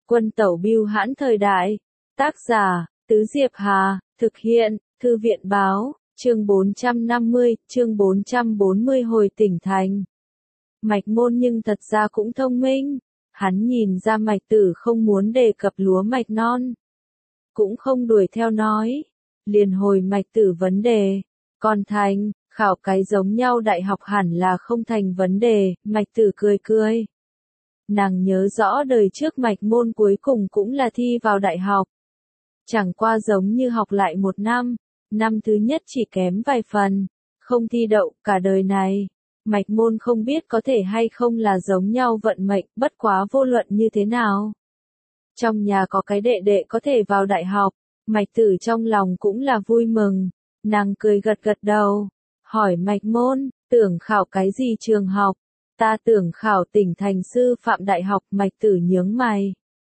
Quân tẩu bưu hãn thời đại. Tác giả, Tứ Diệp Hà, thực hiện, Thư viện báo, chương 440 hồi tỉnh thành. Mạch Môn nhưng thật ra cũng thông minh. Hắn nhìn ra Mạch Tử không muốn đề cập lúa mạch non. Cũng không đuổi theo nói. Liền hồi Mạch Tử vấn đề. Còn thành, khảo cái giống nhau đại học hẳn là không thành vấn đề, Mạch Tử cười cười. Nàng nhớ rõ đời trước Mạch Môn cuối cùng cũng là thi vào đại học. Chẳng qua giống như học lại một năm, năm thứ nhất chỉ kém vài phần, không thi đậu cả đời này. Mạch Môn không biết có thể hay không là giống nhau vận mệnh, bất quá vô luận như thế nào. Trong nhà có cái đệ đệ có thể vào đại học, Mạch Tử trong lòng cũng là vui mừng. Nàng cười gật gật đầu, hỏi Mạch Môn, tưởng khảo cái gì trường học? Ta tưởng khảo tỉnh thành sư phạm đại học. Mạch Tử nhướng mày.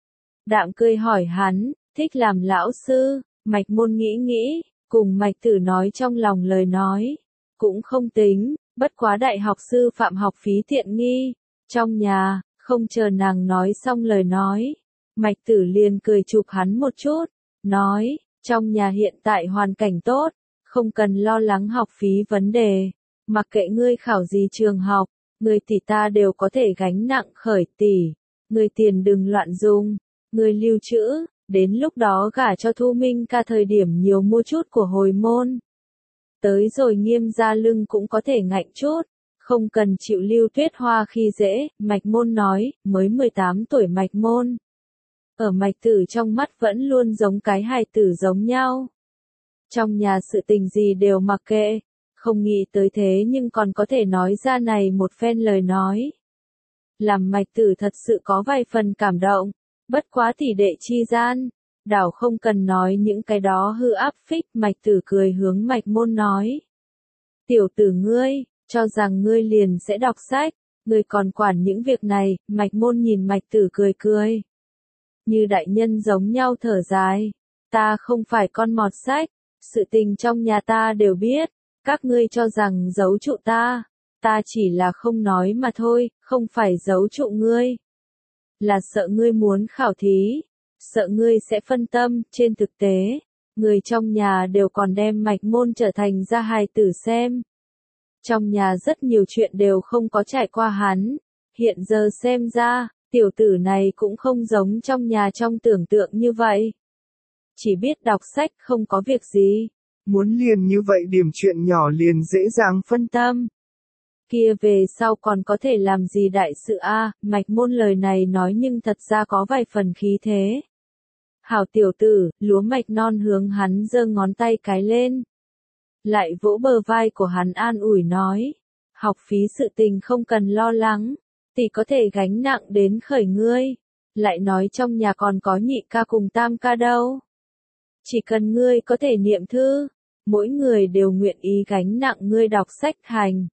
Đạm cười hỏi hắn, thích làm lão sư? Mạch Môn nghĩ nghĩ, cùng Mạch Tử nói trong lòng lời nói. Cũng không tính, bất quá đại học sư phạm học phí tiện nghi. Trong nhà, không chờ nàng nói xong lời nói. Mạch Tử liền cười chụp hắn một chút, nói, trong nhà hiện tại hoàn cảnh tốt, không cần lo lắng học phí vấn đề. Mặc kệ ngươi khảo gì trường học, người tỷ ta đều có thể gánh nặng khởi tỷ. Người tiền đừng loạn dùng, người lưu trữ, đến lúc đó gả cho Thu Minh ca thời điểm nhiều mua chút của hồi môn. Tới rồi Nghiêm gia lưng cũng có thể ngạnh chút, không cần chịu Lưu Tuyết Hoa khi dễ. Mạch Môn nói, mới 18 tuổi Mạch Môn. Ở Mạch Tử trong mắt vẫn luôn giống cái hài tử giống nhau. Trong nhà sự tình gì đều mặc kệ, không nghĩ tới thế nhưng còn có thể nói ra này một phen lời nói. Làm Mạch Tử thật sự có vài phần cảm động, bất quá tỷ đệ chi gian, đảo không cần nói những cái đó hư áp phích. Mạch Tử cười hướng Mạch Môn nói. Tiểu tử ngươi, cho rằng ngươi liền sẽ đọc sách, ngươi còn quản những việc này. Mạch Môn nhìn Mạch Tử cười cười. Như đại nhân giống nhau thở dài, ta không phải con mọt sách, sự tình trong nhà ta đều biết, các ngươi cho rằng giấu trụ ta chỉ là không nói mà thôi, không phải giấu trụ ngươi. Là sợ ngươi muốn khảo thí, sợ ngươi sẽ phân tâm. Trên thực tế, người trong nhà đều còn đem Mạch Môn trở thành gia hài tử xem. Trong nhà rất nhiều chuyện đều không có trải qua hắn, hiện giờ xem ra, tiểu tử này cũng không giống trong nhà trong tưởng tượng như vậy. Chỉ biết đọc sách không có việc gì. Muốn liền như vậy điểm chuyện nhỏ liền dễ dàng phân tâm. Kia về sau còn có thể làm gì đại sự a? Mạch Môn lời này nói nhưng thật ra có vài phần khí thế. Hảo tiểu tử, lúa mạch non hướng hắn giơ ngón tay cái lên. Lại vỗ bờ vai của hắn an ủi nói. Học phí sự tình không cần lo lắng, tỷ có thể gánh nặng đến khởi ngươi. Lại nói trong nhà còn có nhị ca cùng tam ca đâu. Chỉ cần ngươi có thể niệm thư, mỗi người đều nguyện ý gánh nặng ngươi đọc sách hành.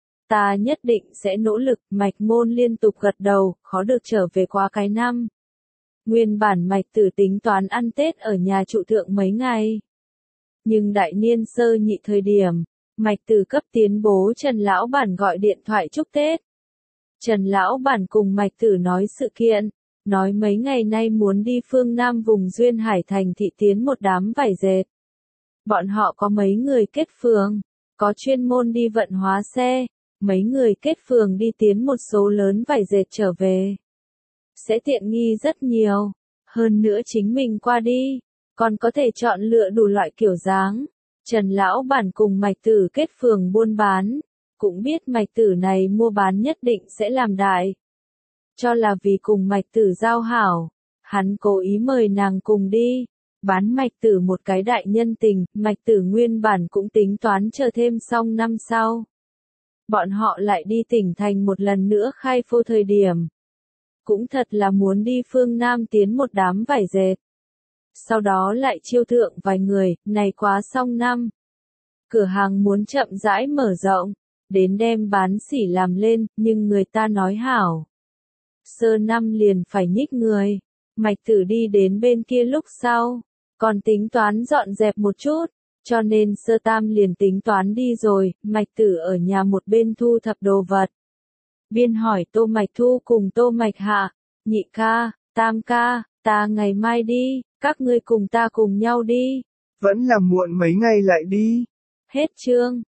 Ta nhất định sẽ nỗ lực. Mạch Môn liên tục gật đầu, khó được trở về qua cái năm. Nguyên bản Mạch Tử tính toán ăn Tết ở nhà trụ thượng mấy ngày. Nhưng đại niên sơ nhị thời điểm, Mạch Tử cấp tiến bố Trần Lão Bản gọi điện thoại chúc Tết. Trần Lão Bản cùng Mạch Tử nói sự kiện, nói mấy ngày nay muốn đi phương Nam vùng Duyên Hải thành thị tiến một đám vải dệt. Bọn họ có mấy người kết phường, có chuyên môn đi vận hóa xe, mấy người kết phường đi tiến một số lớn vải dệt trở về. Sẽ tiện nghi rất nhiều, hơn nữa chính mình qua đi, còn có thể chọn lựa đủ loại kiểu dáng. Trần Lão Bản cùng Mạch Tử kết phường buôn bán, cũng biết Mạch Tử này mua bán nhất định sẽ làm đại. Cho là vì cùng Mạch Tử giao hảo, hắn cố ý mời nàng cùng đi, bán Mạch Tử một cái đại nhân tình. Mạch Tử nguyên bản cũng tính toán chờ thêm xong năm sau. Bọn họ lại đi tỉnh thành một lần nữa khai phô thời điểm. Cũng thật là muốn đi phương Nam tiến một đám vải dệt. Sau đó lại chiêu thượng vài người, này quá xong năm. Cửa hàng muốn chậm rãi mở rộng, đến đem bán sỉ làm lên, nhưng người ta nói hảo. Sơ năm liền phải nhích người. Mạch Tử đi đến bên kia lúc sau, còn tính toán dọn dẹp một chút, cho nên sơ tam liền tính toán đi rồi. Mạch Tử ở nhà một bên thu thập đồ vật. Biên hỏi Tô Mạch Thu cùng Tô Mạch Hạ, nhị ca, Tam ca, ta ngày mai đi, các ngươi cùng ta cùng nhau đi. Vẫn là muộn mấy ngày lại đi. Hết chương.